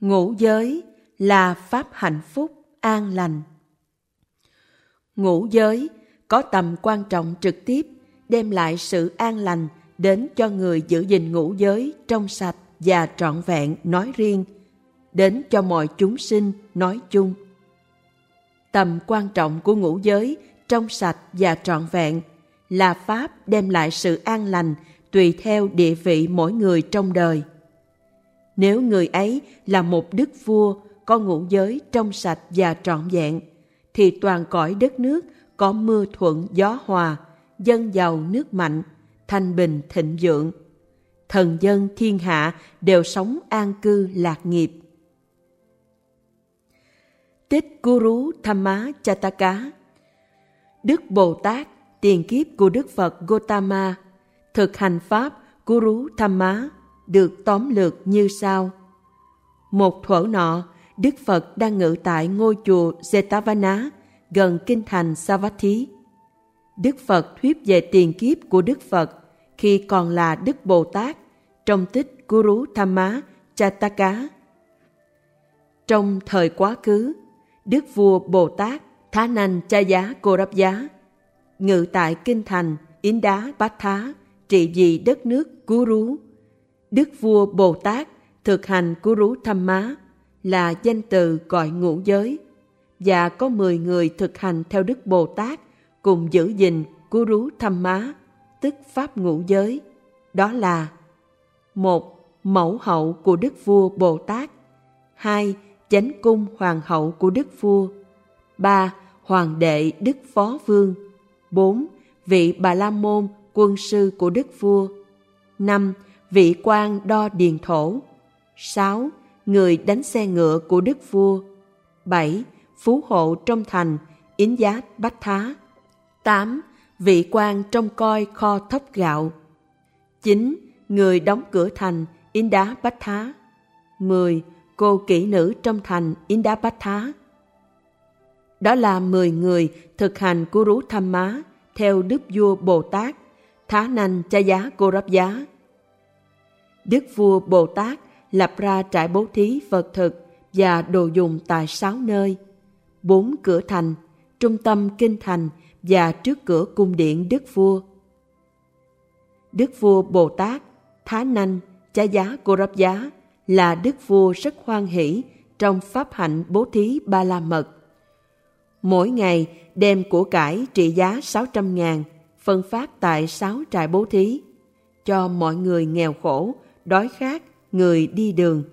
Ngũ giới là pháp hạnh phúc an lành. Ngũ giới có tầm quan trọng trực tiếp, đem lại sự an lành đến cho người giữ gìn ngũ giới trong sạch và trọn vẹn nói riêng, đến cho mọi chúng sinh nói chung. Tầm quan trọng của ngũ giới trong sạch và trọn vẹn là pháp đem lại sự an lành tùy theo địa vị mỗi người trong đời. Nếu người ấy là một đức vua có ngũ giới trong sạch và trọn vẹn, thì toàn cõi đất nước có mưa thuận gió hòa, dân giàu nước mạnh, thanh bình thịnh vượng. Thần dân thiên hạ đều sống an cư lạc nghiệp. Tích Guru Thamma Chataka. Đức Bồ Tát tiền kiếp của Đức Phật Gotama thực hành pháp Guru Thamma được tóm lược như sau. Một thuở nọ, Đức Phật đang ngự tại ngôi chùa Jetavana gần kinh thành Savatthi. Đức Phật thuyết về tiền kiếp của Đức Phật khi còn là Đức Bồ Tát trong tích Guru Thamma Chataka. Trong thời quá khứ, Đức vua Bồ Tát Thá Nanh Cha Giá Cô Rắp Giá ngự tại kinh thành Indá Bát Thá trị vì đất nước Kuru. Đức vua Bồ Tát thực hành Guru Thamma là danh từ gọi ngũ giới, và có 10 người thực hành theo Đức Bồ Tát cùng giữ gìn Guru Thamma, tức pháp ngũ giới. Đó là: 1. Mẫu hậu của Đức vua Bồ Tát. 2. Chánh cung hoàng hậu của Đức vua. 3. Hoàng đệ Đức Phó Vương. 4. Vị Bà La Môn quân sư của Đức vua. 5. Vị quan đo điền thổ. 6. Người đánh xe ngựa của Đức vua. 7. Phú hộ trong thành Yến Giác Bách Thá. 8. Vị quan trông coi kho thóc gạo. 9. Người đóng cửa thành Yến Đá Bách Thá. 10. Cô kỹ nữ trong thành Yến Đá Bách Thá. Đó là 10 người thực hành Guru Thamma theo Đức vua Bồ Tát Thá Nanh Cha Giá Cô Rắp Giá. Đức vua Bồ Tát lập ra trại bố thí vật thực và đồ dùng tại 6 nơi: 4 cửa thành, trung tâm kinh thành và trước cửa cung điện Đức vua. Đức vua Bồ Tát Thá Nanh Cha Giá Cô Rắp Giá là đức vua rất hoan hỷ trong pháp hạnh bố thí ba la mật. Mỗi ngày đem của cải trị giá 600.000 phân phát tại 6 trại bố thí cho mọi người nghèo khổ, đói khát, người đi đường.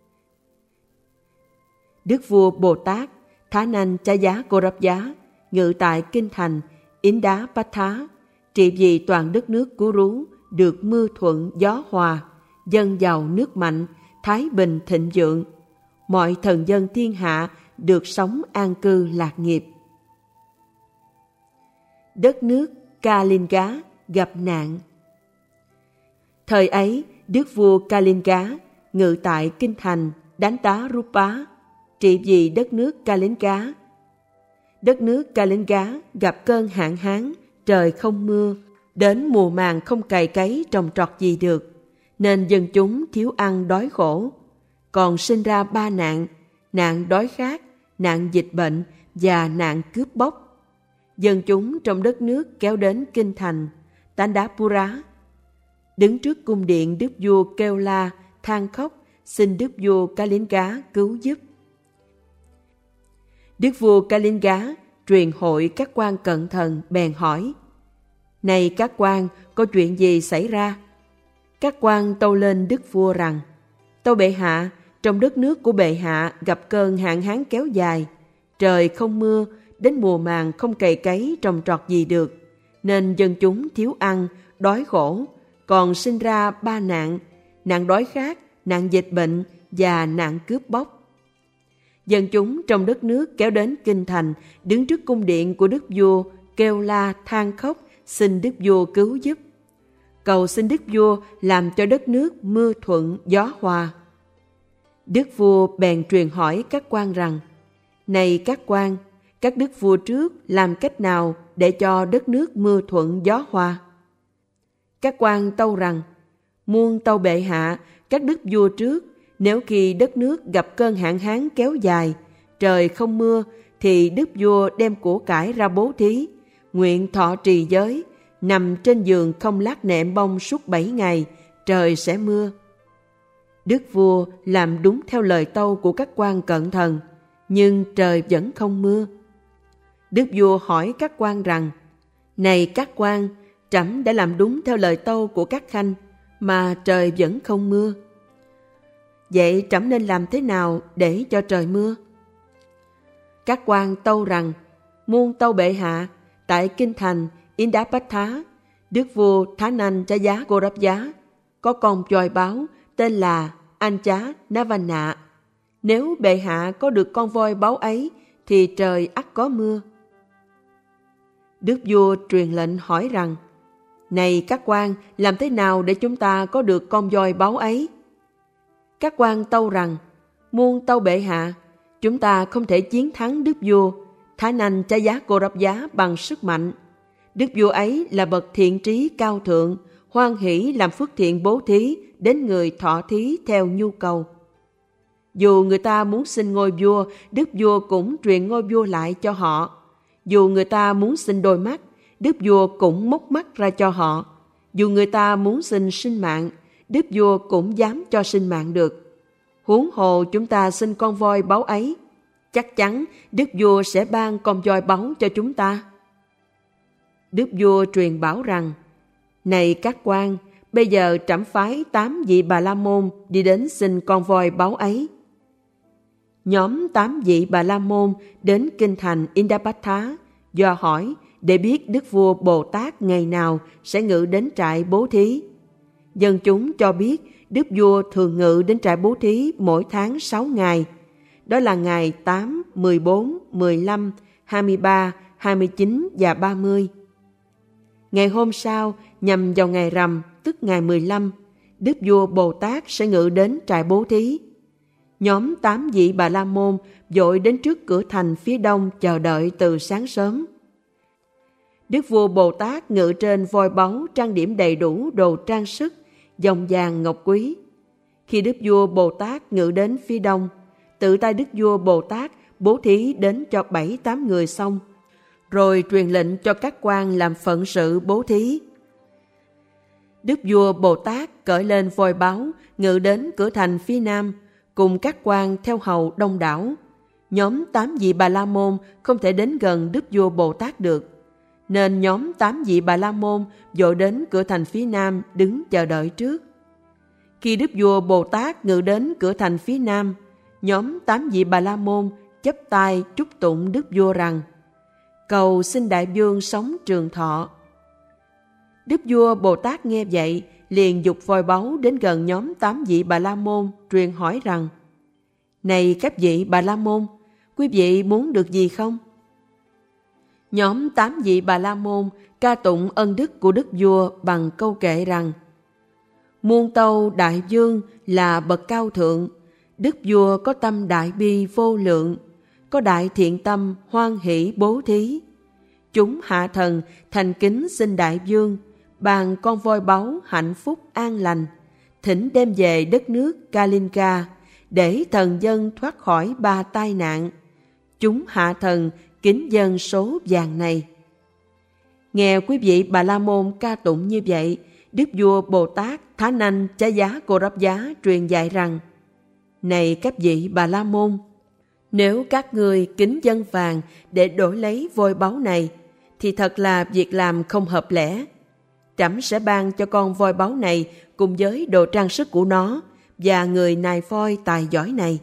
Đức vua Bồ Tát Thá Nanh Cha Giá Cô Rắp Giá ngự tại kinh thành Yến Đá Bát Thá trị vì toàn đất nước Kuru được mưa thuận gió hòa, dân giàu nước mạnh, thái bình thịnh vượng. Mọi thần dân thiên hạ được sống an cư lạc nghiệp. Đất nước Kalinga gặp nạn. Thời ấy, đức vua Kalinga ngự tại kinh thành Danta Rupa trị vì đất nước Kalinga. Đất nước Kalinga gặp cơn hạn hán, trời không mưa, đến mùa màng không cày cấy trồng trọt gì được, nên dân chúng thiếu ăn đói khổ. Còn sinh ra 3 nạn: nạn đói khát, nạn dịch bệnh và nạn cướp bóc. Dân chúng trong đất nước kéo đến kinh thành Tandapura, đứng trước cung điện đức vua kêu la than khóc xin đức vua Kalinga cứu giúp. Đức vua Kalinga truyền hội các quan cận thần bèn hỏi: Này các quan, có chuyện gì xảy ra? Các quan tâu lên đức vua rằng: Tâu bệ hạ, trong đất nước của bệ hạ gặp cơn hạn hán kéo dài, trời không mưa, đến mùa màng không cày cấy trồng trọt gì được, nên dân chúng thiếu ăn, đói khổ, còn sinh ra 3 nạn: nạn đói khát, nạn dịch bệnh và nạn cướp bóc. Dân chúng trong đất nước kéo đến kinh thành, đứng trước cung điện của đức vua, kêu la than khóc xin đức vua cứu giúp, cầu xin đức vua làm cho đất nước mưa thuận gió hòa. Đức vua bèn truyền hỏi các quan rằng: Này các quan, các đức vua trước làm cách nào để cho đất nước mưa thuận gió hòa? Các quan tâu rằng: Muôn tâu bệ hạ, các đức vua trước Nếu khi đất nước gặp cơn hạn hán kéo dài, trời không mưa, thì đức vua đem của cải ra bố thí, nguyện thọ trì giới, nằm trên giường không lát nệm bông suốt 7 ngày, trời sẽ mưa. Đức vua làm đúng theo lời tâu của các quan cận thần, nhưng trời vẫn không mưa. Đức vua hỏi các quan rằng: Này các quan, trẫm đã làm đúng theo lời tâu của các khanh, mà trời vẫn không mưa. Vậy trẫm nên làm thế nào để cho trời mưa? Các quan tâu rằng: Muôn tâu bệ hạ, tại kinh thành Indapatha, đức vua Thá Nanh Chá Giá Cô Rắp Giá có con voi báo tên là Anchá Navanna. Nếu bệ hạ có được con voi báo ấy, thì trời ắt có mưa. Đức vua truyền lệnh hỏi rằng: Này các quan, làm thế nào để chúng ta có được con voi báo ấy? Các quan tâu rằng: Muôn tâu bệ hạ, chúng ta không thể chiến thắng đức vua Thá Nanh Chá Giá Cô Rắp Giá bằng sức mạnh. Đức vua ấy là bậc thiện trí cao thượng, hoan hỷ làm phước thiện bố thí đến người thọ thí theo nhu cầu. Dù người ta muốn xin ngôi vua, đức vua cũng truyền ngôi vua lại cho họ. Dù người ta muốn xin đôi mắt, đức vua cũng móc mắt ra cho họ. Dù người ta muốn xin sinh mạng, đức vua cũng dám cho sinh mạng được. Huống hồ chúng ta xin con voi báu ấy, chắc chắn đức vua sẽ ban con voi báu cho chúng ta. Đức vua truyền bảo rằng: Này các quan, bây giờ trẫm phái 8 vị Bà La Môn đi đến xin con voi báu ấy. Nhóm 8 vị Bà La Môn đến kinh thành Indapatha, do hỏi để biết đức vua Bồ Tát ngày nào sẽ ngự đến trại bố thí. Dân chúng cho biết đức vua thường ngự đến trại bố thí mỗi tháng 6 ngày. Đó là ngày 8, 14, 15, 23, 29 và 30. Ngày hôm sau, nhằm vào ngày rằm, tức ngày 15, đức vua Bồ Tát sẽ ngự đến trại bố thí. Nhóm 8 vị Bà La Môn vội đến trước cửa thành phía đông chờ đợi từ sáng sớm. Đức vua Bồ Tát ngự trên voi báu trang điểm đầy đủ đồ trang sức, vòng vàng ngọc quý. Khi đức vua Bồ Tát ngự đến phía đông, tự tay đức vua Bồ Tát bố thí đến cho 7-8 người xong, rồi truyền lệnh cho các quan làm phận sự bố thí. Đức vua Bồ Tát cởi lên voi báu, ngự đến cửa thành phía nam, cùng các quan theo hầu đông đảo. Nhóm 8 vị Bà La Môn không thể đến gần đức vua Bồ Tát được, nên nhóm 8 vị Bà La Môn vội đến cửa thành phía nam đứng chờ đợi trước. Khi đức vua Bồ Tát ngự đến cửa thành phía nam, nhóm 8 vị Bà La Môn chắp tay chúc tụng đức vua rằng: Cầu xin đại vương sống trường thọ. Đức vua Bồ Tát nghe vậy, liền giục voi báu đến gần nhóm 8 vị Bà La Môn, truyền hỏi rằng: Này các vị Bà La Môn, quý vị muốn được gì không? Nhóm 8 vị Bà La Môn ca tụng ân đức của đức vua bằng câu kệ rằng: Muôn tâu đại vương là bậc cao thượng, đức vua có tâm đại bi vô lượng, có đại thiện tâm hoan hỷ bố thí. Chúng hạ thần thành kính xin đại vương ban con voi báu hạnh phúc an lành, thỉnh đem về đất nước Kalinga để thần dân thoát khỏi 3 tai nạn. Chúng hạ thần kính dâng số vàng này. Nghe quý vị Bà La Môn ca tụng như vậy, đức vua Bồ Tát Thá Nanh Chá Giá Cô Rắp Giá truyền dạy rằng: Này các vị Bà La Môn, nếu các ngươi kính dâng vàng để đổi lấy voi báu này, thì thật là việc làm không hợp lẽ. Trẫm sẽ ban cho con voi báu này cùng với đồ trang sức của nó và người nài voi tài giỏi này.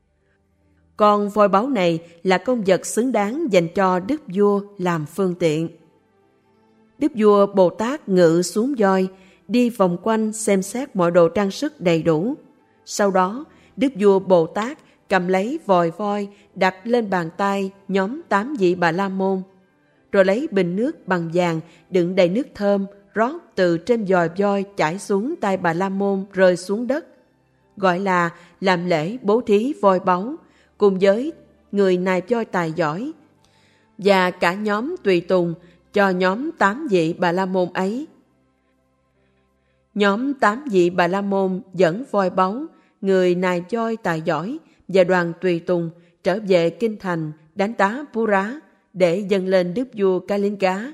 Con voi báu này là công vật xứng đáng dành cho đức vua làm phương tiện. Đức vua Bồ Tát ngự xuống voi, đi vòng quanh xem xét mọi đồ trang sức đầy đủ. Sau đó, đức vua Bồ Tát cầm lấy vòi voi đặt lên bàn tay nhóm 8 vị Bà La Môn, rồi lấy bình nước bằng vàng đựng đầy nước thơm rót từ trên vòi voi chảy xuống tay Bà La Môn rơi xuống đất, gọi là làm lễ bố thí voi báu cùng với người nài voi tài giỏi và cả nhóm tùy tùng cho nhóm 8 vị Bà La Môn ấy. Nhóm 8 vị Bà La Môn dẫn voi báu người nài choi tài giỏi và đoàn tùy tùng trở về kinh thành đánh tá Pura để dâng lên đức vua Kalinga.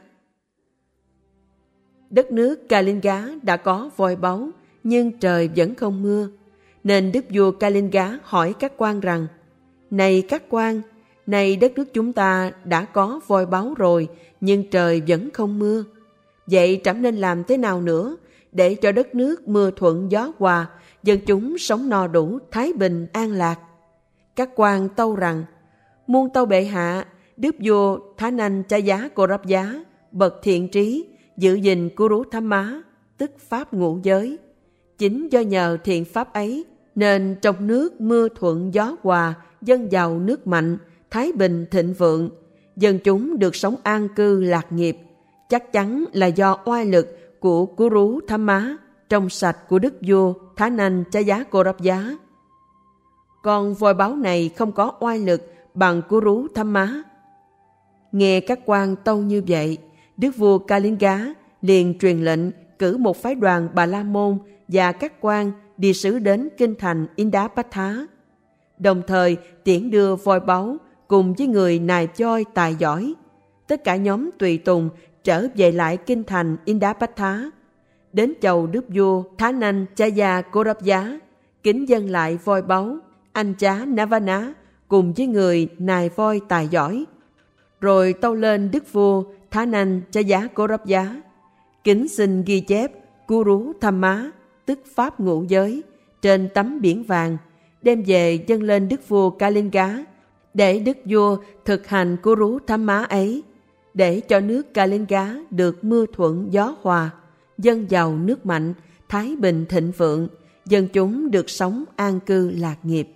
Đất nước Kalinga đã có voi báu, nhưng trời vẫn không mưa, nên đức vua Kalinga hỏi các quan rằng: Này các quan, này đất nước chúng ta đã có voi báu rồi, nhưng trời vẫn không mưa. Vậy trẫm nên làm thế nào nữa để cho đất nước mưa thuận gió hòa, dân chúng sống no đủ, thái bình an lạc? Các quan tâu rằng: Muôn tâu bệ hạ, đức vua Thá Nanh Cha Giá Cô Rắp Giá bậc thiện trí, giữ gìn Kuru Thamma, tức pháp ngũ giới. Chính do nhờ thiện pháp ấy nên trong nước mưa thuận gió hòa, dân giàu nước mạnh, thái bình thịnh vượng, dân chúng được sống an cư lạc nghiệp. Chắc chắn là do oai lực của Kuru Thamma, trong sạch của đức vua Thá Nanh Cha Giá Cô Rắp Giá. Còn voi báo này không có oai lực bằng Kuru Thamma. Nghe các quan tâu như vậy, đức vua Kalinga liền truyền lệnh cử một phái đoàn Bà La Môn và các quan đi sứ đến kinh thành Indapatha, đồng thời tiễn đưa voi báu cùng với người nài choi tài giỏi. Tất cả nhóm tùy tùng trở về lại kinh thành Indapatha, đến chầu đức vua Thá Nanh Cha Giá Cô Rắp Giá, kính dâng lại voi báu anh chá Navana cùng với người nài voi tài giỏi, rồi tâu lên đức vua Thá Nanh Cha Giá Cô Rắp Giá, kính xin ghi chép Kuru Thamma, tức pháp ngũ giới, trên tấm biển vàng, đem về dâng lên đức vua Kalinga, để đức vua thực hành Kuru Thamma ấy, để cho nước Kalinga được mưa thuận gió hòa, dân giàu nước mạnh, thái bình thịnh vượng, dân chúng được sống an cư lạc nghiệp.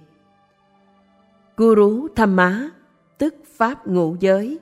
Kuru Thamma, tức pháp ngũ giới.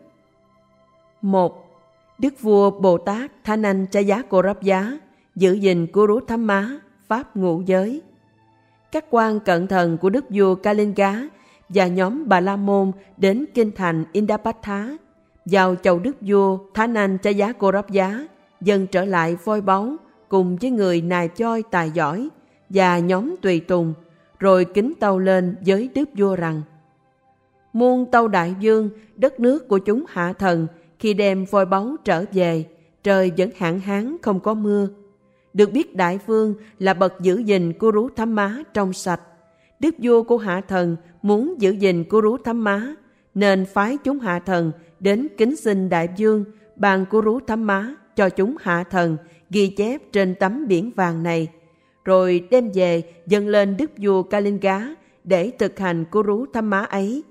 1. Đức vua Bồ Tát Thá Nanh Cha Giá Cô Rắp Giá giữ gìn Kuru Thamma, pháp ngũ giới. Các quan cận thần của đức vua Kalinga và nhóm Bà La Môn đến kinh thành Indapatha, vào chầu đức vua Thá Nanh Cha Giá Cô Rắp Giá, dâng trở lại voi báu cùng với người nài choi tài giỏi và nhóm tùy tùng, rồi kính tâu lên với đức vua rằng: Muôn tâu đại vương, đất nước của chúng hạ thần khi đem voi báu trở về, trời vẫn hạn hán không có mưa. Được biết đại vương là bậc giữ gìn Kuru Thamma trong sạch. Đức vua của hạ thần muốn giữ gìn Kuru Thamma, nên phái chúng hạ thần đến kính xin đại vương ban Kuru Thamma cho chúng hạ thần ghi chép trên tấm biển vàng này, rồi đem về dâng lên đức vua Kalinga để thực hành Kuru Thamma ấy.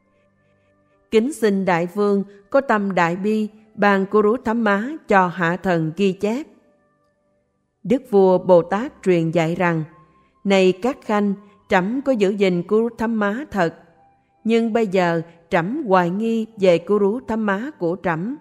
Kính xin đại vương có tâm đại bi ban Kuru Thamma cho hạ thần ghi chép. Đức vua Bồ Tát truyền dạy rằng: Này các khanh, trẫm có giữ gìn Kuru Thamma thật, nhưng bây giờ trẫm hoài nghi về Kuru Thamma của trẫm.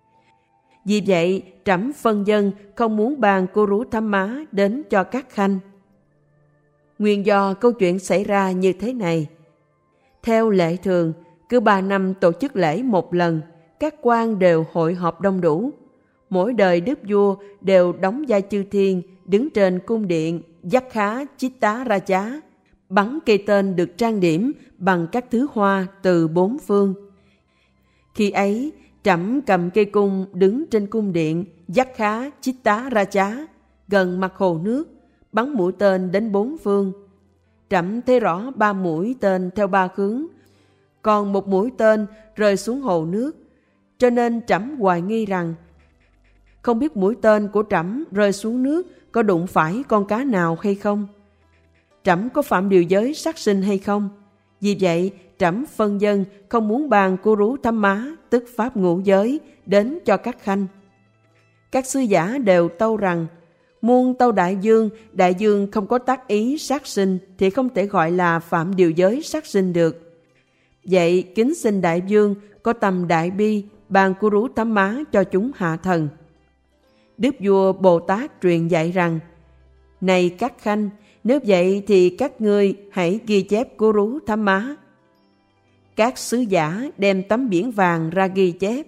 Vì vậy trẫm phân dân không muốn ban Kuru Thamma đến cho các khanh. Nguyên do câu chuyện xảy ra như thế này. Theo lệ thường, cứ 3 năm tổ chức lễ một lần, các quan đều hội họp đông đủ. Mỗi đời đức vua đều đóng vai chư thiên, đứng trên cung điện Yakha Chitta Raja, bắn cây tên được trang điểm bằng các thứ hoa từ 4 phương. Khi ấy, trẫm cầm cây cung đứng trên cung điện Yakha Chitta Raja, gần mặt hồ nước, bắn mũi tên đến 4 phương. Trẫm thấy rõ 3 mũi tên theo 3 hướng, còn 1 mũi tên rơi xuống hồ nước, cho nên trẫm hoài nghi rằng không biết mũi tên của trẫm rơi xuống nước có đụng phải con cá nào hay không, trẫm có phạm điều giới sát sinh hay không. Vì vậy trẫm phân dân không muốn ban Kuru Thamma, tức pháp ngũ giới, đến cho các khanh. Các sứ giả đều tâu rằng: Muôn tâu đại vương không có tác ý sát sinh thì không thể gọi là phạm điều giới sát sinh được. Vậy kính xin đại vương có tâm đại bi ban Kuru Thamma cho chúng hạ thần. Đức vua Bồ Tát truyền dạy rằng: Này các khanh, nếu vậy thì các ngươi hãy ghi chép Kuru Thamma. Các sứ giả đem tấm biển vàng ra ghi chép.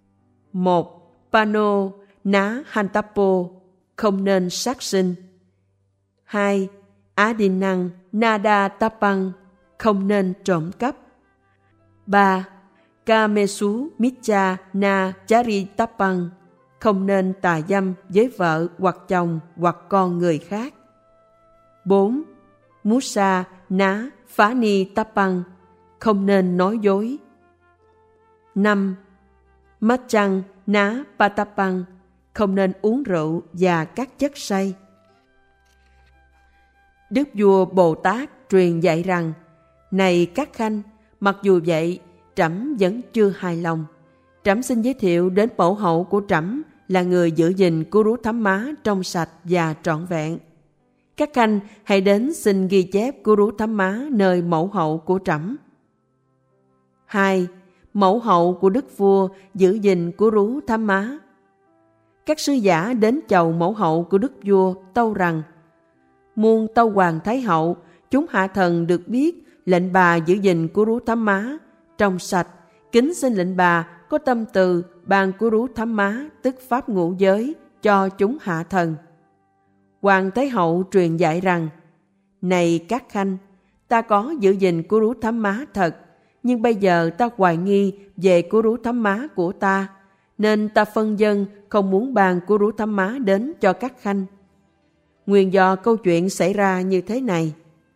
1. Pano Ná Hantapo, không nên sát sinh. 2. Adinang Nada Tapang, không nên trộm cắp. 3. Kamesu Micha Na Chari Tapang, không nên tà dâm với vợ hoặc chồng hoặc con người khác. 4. Musa Na Phani Tapang, không nên nói dối. 5. Machang Na Patapang, không nên uống rượu và các chất say. Đức vua Bồ Tát truyền dạy rằng: này các khanh, mặc dù vậy, trẫm vẫn chưa hài lòng. Trẫm xin giới thiệu đến mẫu hậu của trẫm là người giữ gìn Kuru Thamma trong sạch và trọn vẹn. Các khanh hãy đến xin ghi chép Kuru Thamma nơi mẫu hậu của trẫm. 2. Mẫu hậu của đức vua giữ gìn Kuru Thamma. Các sứ giả đến chầu mẫu hậu của đức vua tâu rằng: muôn tâu hoàng thái hậu, chúng hạ thần được biết lệnh bà giữ gìn Kuru Thamma trong sạch, kính xin lệnh bà có tâm từ ban Kuru Thamma, tức pháp ngũ giới, cho chúng hạ thần. Hoàng thái hậu truyền dạy rằng: này các khanh, ta có giữ gìn Kuru Thamma thật, nhưng bây giờ ta hoài nghi về Kuru Thamma của ta, nên ta phân dân không muốn ban Kuru Thamma đến cho các khanh. Nguyên do câu chuyện xảy ra như thế này.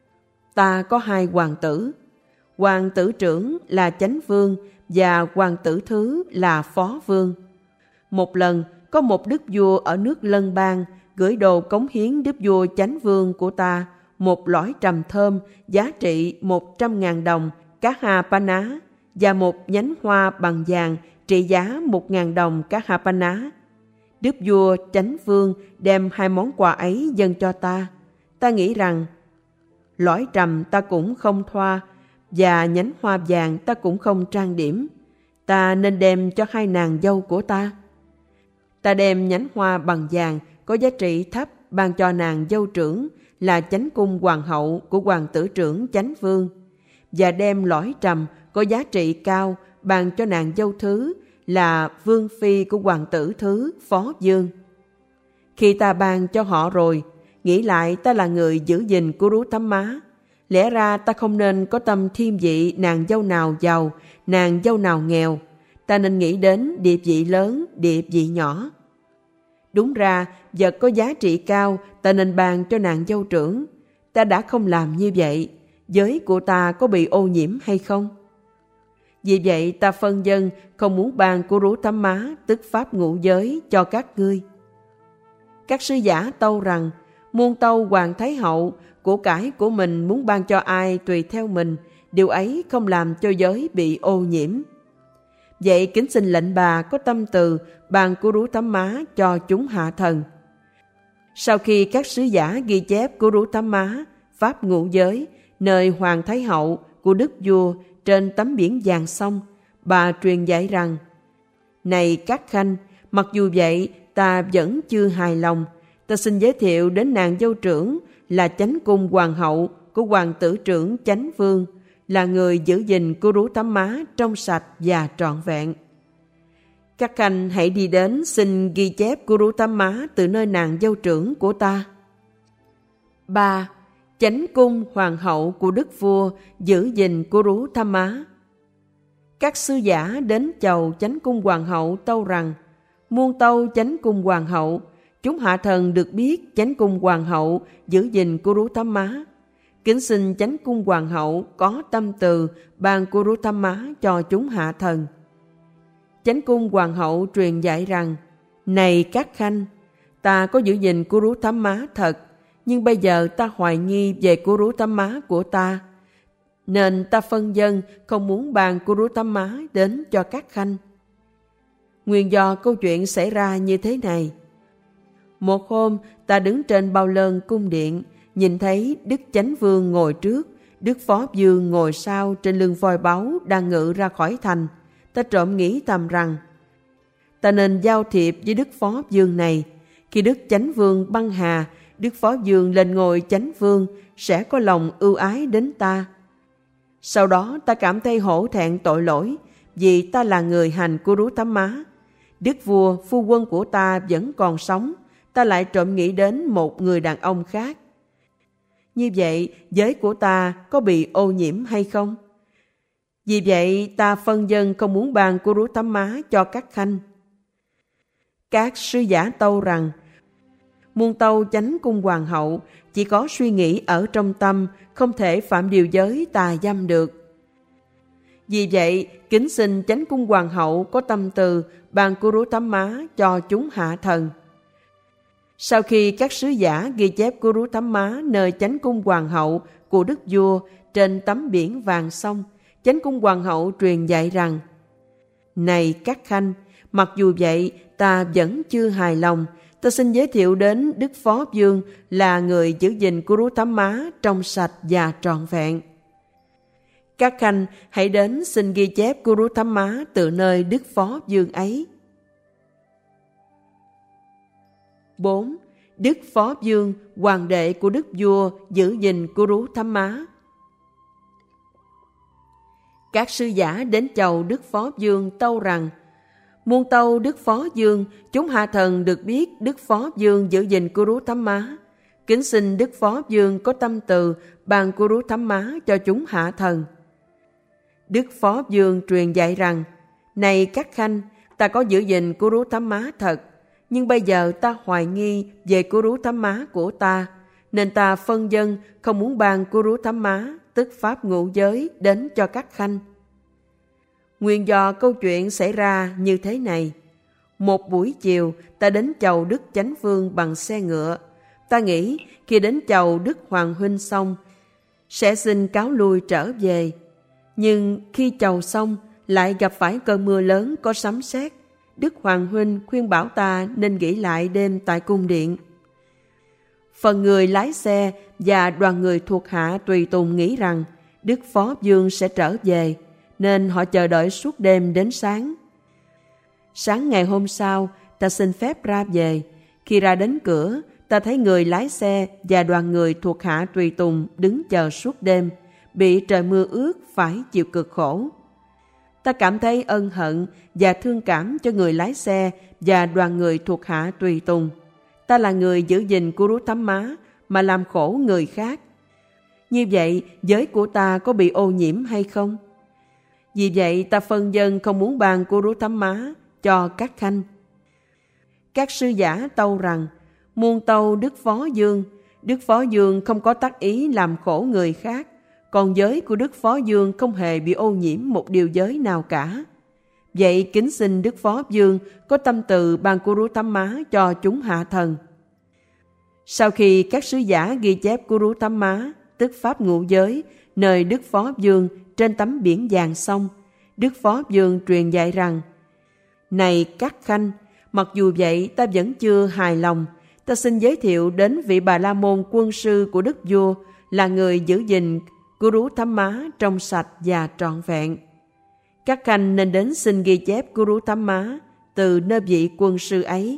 Ta có 2 hoàng tử. Hoàng tử trưởng là chánh vương và hoàng tử thứ là phó vương. Một lần, có một đức vua ở nước Lân Bang gửi đồ cống hiến đức vua chánh vương của ta một lõi trầm thơm giá trị 100.000 đồng Kahapana và một nhánh hoa bằng vàng trị giá 1.000 đồng Kahapana. Đức vua chánh vương đem 2 món quà ấy dâng cho ta. Ta nghĩ rằng lõi trầm ta cũng không thoa và nhánh hoa vàng ta cũng không trang điểm. Ta nên đem cho 2 nàng dâu của ta. Ta đem nhánh hoa bằng vàng có giá trị thấp ban cho nàng dâu trưởng là chánh cung hoàng hậu của hoàng tử trưởng chánh vương, và đem lõi trầm có giá trị cao ban cho nàng dâu thứ là vương phi của hoàng tử thứ phó vương. Khi ta ban cho họ rồi, nghĩ lại ta là người giữ gìn Kuru Thamma, lẽ ra ta không nên có tâm thiên vị nàng dâu nào giàu, nàng dâu nào nghèo. Ta nên nghĩ đến địa vị lớn, địa vị nhỏ. Đúng ra, vật có giá trị cao ta nên ban cho nàng dâu trưởng. Ta đã không làm như vậy, giới của ta có bị ô nhiễm hay không? Vì vậy ta phân dân không muốn ban Kuru Thamma, tức pháp ngũ giới, cho các ngươi. Các sứ giả tâu rằng: muôn tâu hoàng thái hậu, của cải của mình muốn ban cho ai tùy theo mình, điều ấy không làm cho giới bị ô nhiễm. Vậy kính xin lệnh bà có tâm từ ban Kuru Thamma cho chúng hạ thần. Sau khi các sứ giả ghi chép Kuru Thamma, pháp ngũ giới, nơi hoàng thái hậu của đức vua trên tấm biển vàng xong, bà truyền dạy rằng: này các khanh, mặc dù vậy ta vẫn chưa hài lòng. Ta xin giới thiệu đến nàng dâu trưởng là chánh cung hoàng hậu của hoàng tử trưởng chánh vương, là người giữ gìn Kuru Thamma trong sạch và trọn vẹn. Các khanh hãy đi đến xin ghi chép Kuru Thamma từ nơi nàng dâu trưởng của ta. 3. Chánh cung hoàng hậu của đức vua giữ gìn Kuru Thamma. Các sứ giả đến chầu chánh cung hoàng hậu tâu rằng: muôn tâu chánh cung hoàng hậu, chúng hạ thần được biết chánh cung hoàng hậu giữ gìn Kuru Thamma. Kính xin chánh cung hoàng hậu có tâm từ ban Kuru Thamma cho chúng hạ thần. Chánh cung hoàng hậu truyền dạy rằng: này các khanh, ta có giữ gìn Kuru Thamma thật, nhưng bây giờ ta hoài nghi về Kuru Thamma của ta, nên ta phân dân không muốn ban Kuru Thamma đến cho các khanh. Nguyên do câu chuyện xảy ra như thế này. Một hôm, ta đứng trên bao lơn cung điện, nhìn thấy Đức Chánh Vương ngồi trước, Đức Phó Vương ngồi sau trên lưng voi báu đang ngự ra khỏi thành. Ta trộm nghĩ thầm rằng, ta nên giao thiệp với Đức Phó Vương này. Khi Đức Chánh Vương băng hà, Đức Phó Vương lên ngôi Chánh Vương sẽ có lòng ưu ái đến ta. Sau đó ta cảm thấy hổ thẹn tội lỗi, vì ta là người hành Kuru Thamma. Đức vua, phu quân của ta vẫn còn sống, ta lại trộm nghĩ đến một người đàn ông khác. Như vậy, giới của ta có bị ô nhiễm hay không? Vì vậy, ta phân dân không muốn ban Kuruttama cho các khanh. Các sư giả tâu rằng, muôn tâu chánh cung hoàng hậu chỉ có suy nghĩ ở trong tâm, không thể phạm điều giới tà dâm được. Vì vậy, kính xin chánh cung hoàng hậu có tâm từ ban Kuruttama cho chúng hạ thần. Sau khi các sứ giả ghi chép Kuruttama nơi chánh cung hoàng hậu của đức vua trên tấm biển vàng xong, chánh cung hoàng hậu truyền dạy rằng, này các khanh, mặc dù vậy ta vẫn chưa hài lòng, ta xin giới thiệu đến Đức Phó Dương là người giữ gìn Kuruttama trong sạch và trọn vẹn. Các khanh hãy đến xin ghi chép Kuruttama từ nơi Đức Phó Dương ấy. 4. Đức Phó Dương, hoàng đệ của đức vua, giữ gìn Kuruttama. Các sư giả đến chầu Đức Phó Dương tâu rằng, muôn tâu Đức Phó Dương, chúng hạ thần được biết Đức Phó Dương giữ gìn Kuruttama. Kính xin Đức Phó Dương có tâm từ ban Kuruttama cho chúng hạ thần. Đức Phó Dương truyền dạy rằng, này các khanh, ta có giữ gìn Kuruttama thật, nhưng bây giờ ta hoài nghi về Kuruttama của ta, nên ta phân dân không muốn ban Kuruttama, tức pháp ngũ giới, đến cho các khanh. Nguyên do câu chuyện xảy ra như thế này. Một buổi chiều, ta đến chầu Đức Chánh Vương bằng xe ngựa. Ta nghĩ khi đến chầu Đức Hoàng Huynh xong, sẽ xin cáo lui trở về. Nhưng khi chầu xong, lại gặp phải cơn mưa lớn có sấm sét. Đức Hoàng Huynh khuyên bảo ta nên nghỉ lại đêm tại cung điện. Phần người lái xe và đoàn người thuộc hạ tùy tùng nghĩ rằng Đức Phó Dương sẽ trở về, nên họ chờ đợi suốt đêm đến sáng. Sáng ngày hôm sau, ta xin phép ra về. Khi ra đến cửa, ta thấy người lái xe và đoàn người thuộc hạ tùy tùng đứng chờ suốt đêm, bị trời mưa ướt phải chịu cực khổ. Ta cảm thấy ân hận và thương cảm cho người lái xe và đoàn người thuộc hạ tùy tùng. Ta là người giữ gìn Kuruttama mà làm khổ người khác. Như vậy, giới của ta có bị ô nhiễm hay không? Vì vậy, ta phân dân không muốn ban Kuruttama cho các khanh. Các sư giả tâu rằng, muôn tâu Đức Phó Dương không có tác ý làm khổ người khác, còn giới của Đức Phó Dương không hề bị ô nhiễm một điều giới nào cả. Vậy kính xin Đức Phó Dương có tâm từ ban Kuruttama cho chúng hạ thần. Sau khi các sứ giả ghi chép Kuruttama, tức pháp ngũ giới, nơi Đức Phó Dương trên tấm biển vàng xong, Đức Phó Dương truyền dạy rằng, này các khanh, mặc dù vậy ta vẫn chưa hài lòng, ta xin giới thiệu đến vị Bà La Môn quân sư của Đức Vua là người giữ gìn Kuruttama trong sạch và trọn vẹn. Các khanh nên đến xin ghi chép Kuruttama từ nơi vị quân sư ấy.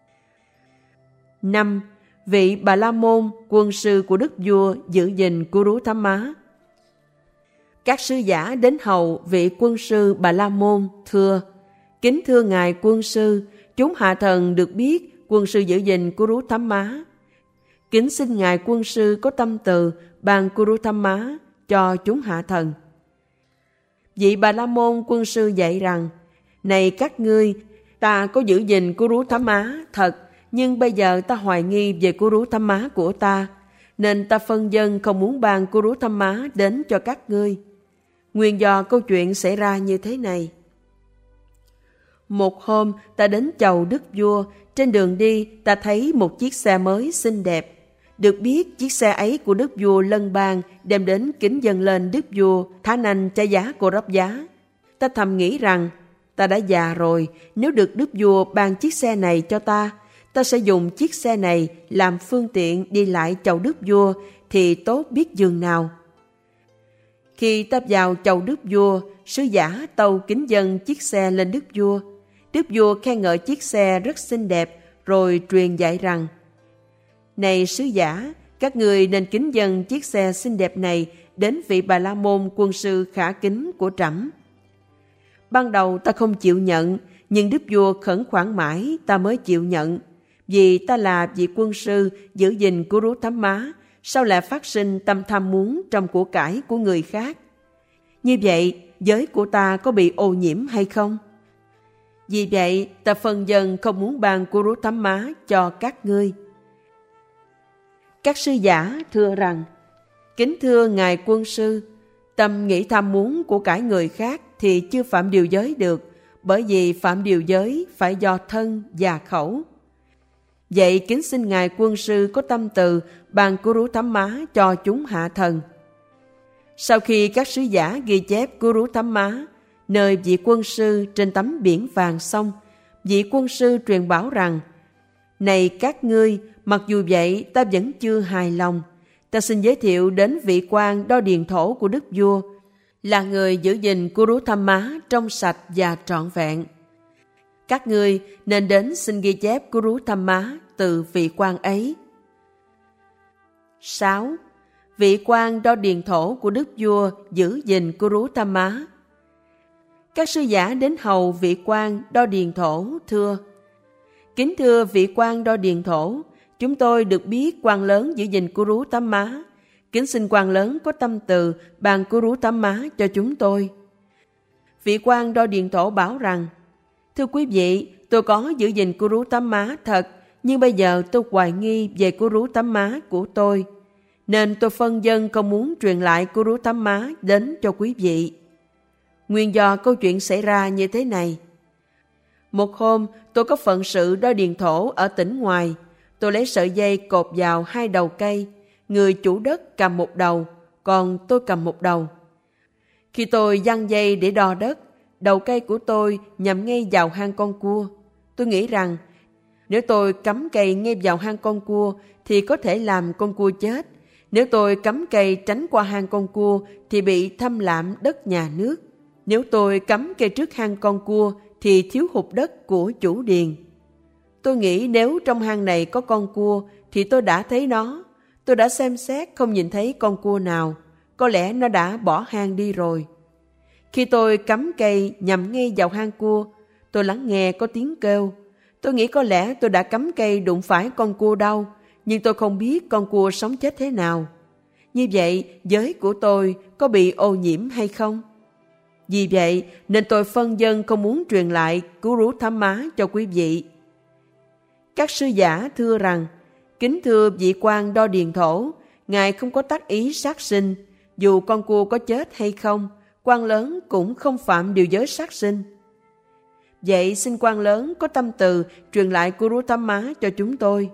5. Vị Bà La Môn quân sư của Đức Vua giữ gìn Kuruttama. Các sư giả đến hầu vị quân sư Bà La Môn thưa, kính thưa ngài quân sư, chúng hạ thần được biết quân sư giữ gìn Kuruttama. Kính xin ngài quân sư có tâm từ ban Kuruttama cho chúng hạ thần. Vị Bà La Môn quân sư dạy rằng, này các ngươi, ta có giữ gìn Kuruttama thật, nhưng bây giờ ta hoài nghi về Kuruttama của ta, nên ta phân dân không muốn ban Kuruttama đến cho các ngươi. Nguyên do câu chuyện xảy ra như thế này. Một hôm, ta đến chầu Đức Vua, trên đường đi ta thấy một chiếc xe mới xinh đẹp. Được biết chiếc xe ấy của Đức Vua Lân Bang đem đến kính dâng lên Đức Vua Thá Nanh Cha Giá Cô Rắp Giá. Ta thầm nghĩ rằng, ta đã già rồi, nếu được Đức Vua ban chiếc xe này cho ta, ta sẽ dùng chiếc xe này làm phương tiện đi lại chầu Đức Vua thì tốt biết dường nào. Khi ta vào chầu Đức Vua, sứ giả tâu kính dâng chiếc xe lên Đức Vua. Đức Vua khen ngợi chiếc xe rất xinh đẹp, rồi truyền dạy rằng, này sứ giả, các người nên kính dâng chiếc xe xinh đẹp này đến vị Bà La Môn quân sư khả kính của trẫm. Ban đầu ta không chịu nhận, nhưng Đức Vua khẩn khoản mãi ta mới chịu nhận, vì ta là vị quân sư giữ gìn Kuruttama, sao lại phát sinh tâm tham muốn trong của cải của người khác? Như vậy, giới của ta có bị ô nhiễm hay không? Vì vậy, ta phân dân không muốn ban Kuruttama cho các ngươi. Các sư giả thưa rằng, kính thưa Ngài Quân Sư, tâm nghĩ tham muốn của cải người khác thì chưa phạm điều giới được, bởi vì phạm điều giới phải do thân và khẩu. Vậy kính xin Ngài Quân Sư có tâm từ ban Kuruttama cho chúng hạ thần. Sau khi các sứ giả ghi chép Kuruttama nơi vị quân sư trên tấm biển vàng xong, vị quân sư truyền bảo rằng, này các ngươi, mặc dù vậy ta vẫn chưa hài lòng. Ta xin giới thiệu đến vị quan đo điền thổ của đức vua, là người giữ gìn Kuruttama trong sạch và trọn vẹn. Các ngươi nên đến xin ghi chép Kuruttama từ vị quan ấy. 6. Vị quan đo điền thổ của đức vua giữ gìn Kuruttama. Các sư giả đến hầu vị quan đo điền thổ thưa, kính thưa vị quan đo điền thổ, chúng tôi được biết quan lớn giữ gìn Kuruttama. Kính xin quan lớn có tâm từ ban Kuruttama cho chúng tôi. Vị quan đo điền thổ bảo rằng, thưa quý vị, tôi có giữ gìn Kuruttama thật, nhưng bây giờ tôi hoài nghi về Kuruttama của tôi, nên tôi phân dân không muốn truyền lại Kuruttama đến cho quý vị. Nguyên do câu chuyện xảy ra như thế này. Một hôm, tôi có phận sự đo điền thổ ở tỉnh ngoài. Tôi lấy sợi dây cột vào 2 đầu cây. Người chủ đất cầm một đầu, còn tôi cầm một đầu. Khi tôi giăng dây để đo đất, đầu cây của tôi nhằm ngay vào hang con cua. Tôi nghĩ rằng, nếu tôi cắm cây ngay vào hang con cua thì có thể làm con cua chết. Nếu tôi cắm cây tránh qua hang con cua thì bị thâm lạm đất nhà nước. Nếu tôi cắm cây trước hang con cua thì thiếu hụt đất của chủ điền. Tôi nghĩ nếu trong hang này có con cua thì tôi đã thấy nó. Tôi đã xem xét không nhìn thấy con cua nào. Có lẽ nó đã bỏ hang đi rồi. Khi tôi cắm cây nhằm ngay vào hang cua, tôi lắng nghe có tiếng kêu. Tôi nghĩ có lẽ tôi đã cắm cây đụng phải con cua đâu, nhưng tôi không biết con cua sống chết thế nào. Như vậy, giới của tôi có bị ô nhiễm hay không? Vì vậy, nên tôi phân dân không muốn truyền lại Kuruttama cho quý vị. Các sư giả thưa rằng, kính thưa vị quan đo điền thổ, Ngài không có tác ý sát sinh. Dù con cua có chết hay không, quan lớn cũng không phạm điều giới sát sinh. Vậy xin quan lớn có tâm từ truyền lại Kuruttama cho chúng tôi.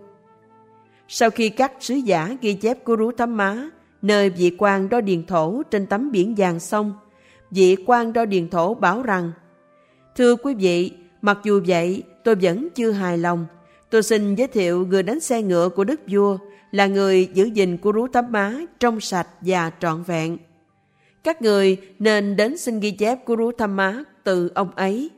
Sau khi các sứ giả ghi chép Kuruttama nơi vị quan đo điền thổ trên tấm biển vàng xong, vị quan đo điền thổ bảo rằng, thưa quý vị, mặc dù vậy tôi vẫn chưa hài lòng. Tôi xin giới thiệu người đánh xe ngựa của đức vua, là người giữ gìn Kuruttama trong sạch và trọn vẹn. Các người nên đến xin ghi chép Kuruttama từ ông ấy.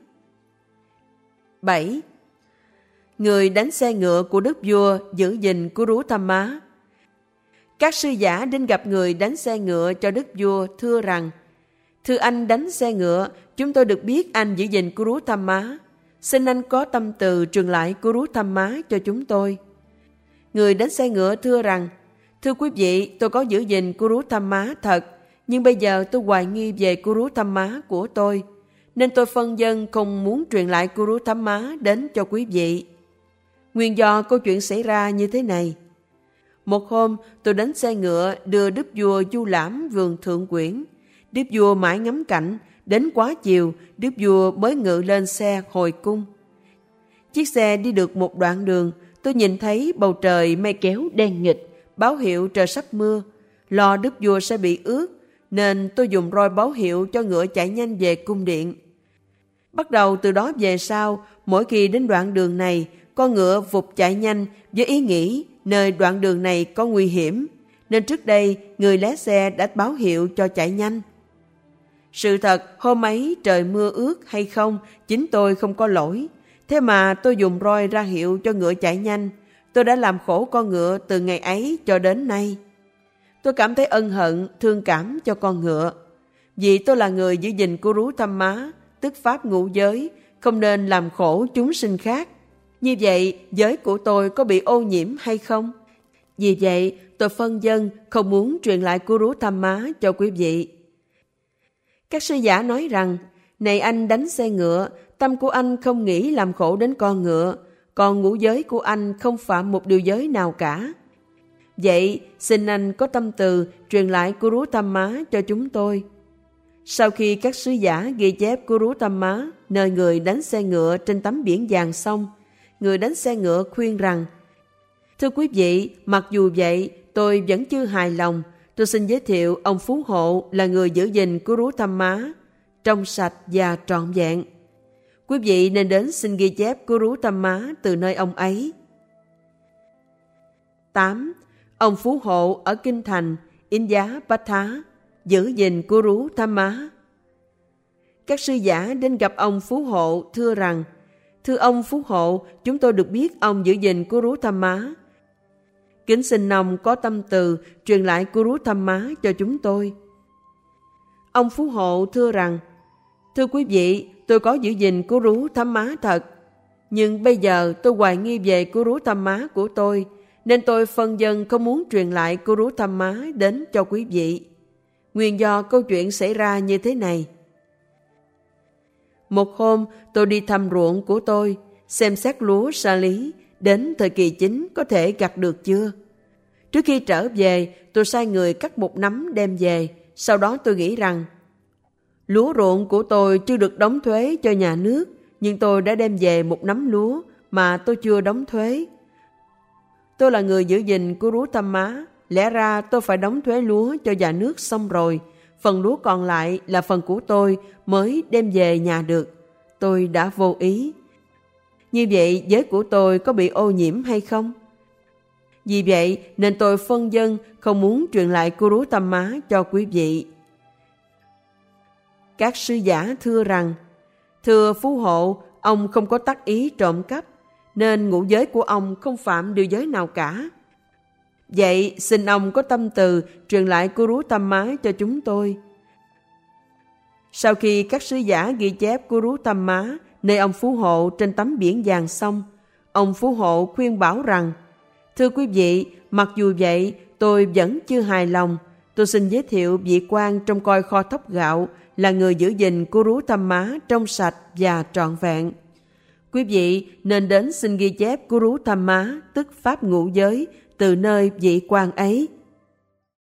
7. Người đánh xe ngựa của đức vua giữ gìn Kuruttama. Các sư giả đến gặp người đánh xe ngựa cho đức vua thưa rằng, thưa anh đánh xe ngựa, chúng tôi được biết anh giữ gìn Kuruttama. Xin anh có tâm từ truyền lại Kuruttama cho chúng tôi. Người đánh xe ngựa thưa rằng, thưa quý vị, tôi có giữ gìn Kuruttama thật, nhưng bây giờ tôi hoài nghi về Kuruttama của tôi, nên tôi phân dân không muốn truyền lại Kuruttama đến cho quý vị. Nguyên do câu chuyện xảy ra như thế này. Một hôm, tôi đánh xe ngựa đưa đức vua du lãm vườn Thượng Quyển. Đức vua mãi ngắm cảnh, đến quá chiều, đức vua mới ngự lên xe hồi cung. Chiếc xe đi được một đoạn đường, tôi nhìn thấy bầu trời mây kéo đen nghịch, báo hiệu trời sắp mưa. Lo đức vua sẽ bị ướt, nên tôi dùng roi báo hiệu cho ngựa chạy nhanh về cung điện. Bắt đầu từ đó về sau, mỗi khi đến đoạn đường này, con ngựa vụt chạy nhanh với ý nghĩ nơi đoạn đường này có nguy hiểm, nên trước đây người lái xe đã báo hiệu cho chạy nhanh. Sự thật, hôm ấy trời mưa ướt hay không, chính tôi không có lỗi. Thế mà tôi dùng roi ra hiệu cho ngựa chạy nhanh. Tôi đã làm khổ con ngựa từ ngày ấy cho đến nay. Tôi cảm thấy ân hận, thương cảm cho con ngựa. Vì tôi là người giữ gìn Kuruttama, tức pháp ngũ giới, không nên làm khổ chúng sinh khác. Như vậy, giới của tôi có bị ô nhiễm hay không? Vì vậy, tôi phân vân không muốn truyền lại Guru Thamma cho quý vị. Các sư giả nói rằng, này anh đánh xe ngựa, tâm của anh không nghĩ làm khổ đến con ngựa, còn ngũ giới của anh không phạm một điều giới nào cả. Vậy, xin anh có tâm từ truyền lại Guru Thamma cho chúng tôi. Sau khi các sứ giả ghi chép Guru Thamma nơi người đánh xe ngựa trên tấm biển vàng xong, người đánh xe ngựa khuyên rằng, thưa quý vị, mặc dù vậy, tôi vẫn chưa hài lòng. Tôi xin giới thiệu ông Phú Hộ là người giữ gìn Guru Thamma, trong sạch và trọn vẹn. Quý vị nên đến xin ghi chép Guru Thamma từ nơi ông ấy. 8. Ông Phú Hộ ở Kinh Thành, Indyapatha, giữ gìn Guru Thamma. Các sư giả đến gặp ông Phú Hộ thưa rằng, thưa ông Phú Hộ, chúng tôi được biết ông giữ gìn Guru Thamma. Kính xin ông có tâm từ truyền lại Guru Thamma cho chúng tôi. Ông Phú Hộ thưa rằng, thưa quý vị, tôi có giữ gìn Guru Thamma thật, nhưng bây giờ tôi hoài nghi về Guru Thamma của tôi, nên tôi phân vân không muốn truyền lại Guru Thamma đến cho quý vị. Nguyên do câu chuyện xảy ra như thế này. Một hôm, tôi đi thăm ruộng của tôi, xem xét lúa sa lý, đến thời kỳ chín có thể gặt được chưa. Trước khi trở về, tôi sai người cắt một nắm đem về. Sau đó tôi nghĩ rằng, lúa ruộng của tôi chưa được đóng thuế cho nhà nước, nhưng tôi đã đem về một nắm lúa mà tôi chưa đóng thuế. Tôi là người giữ gìn Guru Thamma, lẽ ra tôi phải đóng thuế lúa cho nhà nước xong rồi. Phần lúa còn lại là phần của tôi mới đem về nhà được. Tôi đã vô ý. Như vậy giới của tôi có bị ô nhiễm hay không? Vì vậy nên tôi phân vân không muốn truyền lại Guru Thamma cho quý vị. Các sư giả thưa rằng, thưa Phú Hộ, ông không có tác ý trộm cắp, nên ngũ giới của ông không phạm điều giới nào cả. Vậy xin ông có tâm từ truyền lại Guru Thamma cho chúng tôi. Sau khi các sứ giả ghi chép Guru Thamma nơi ông Phú Hộ trên tấm biển vàng xong, ông Phú Hộ khuyên bảo rằng, thưa quý vị, mặc dù vậy tôi vẫn chưa hài lòng. Tôi xin giới thiệu vị quan trong coi kho thóc gạo là người giữ gìn Guru Thamma trong sạch và trọn vẹn. Quý vị nên đến xin ghi chép Guru Thamma, tức pháp ngũ giới, từ nơi vị quan ấy.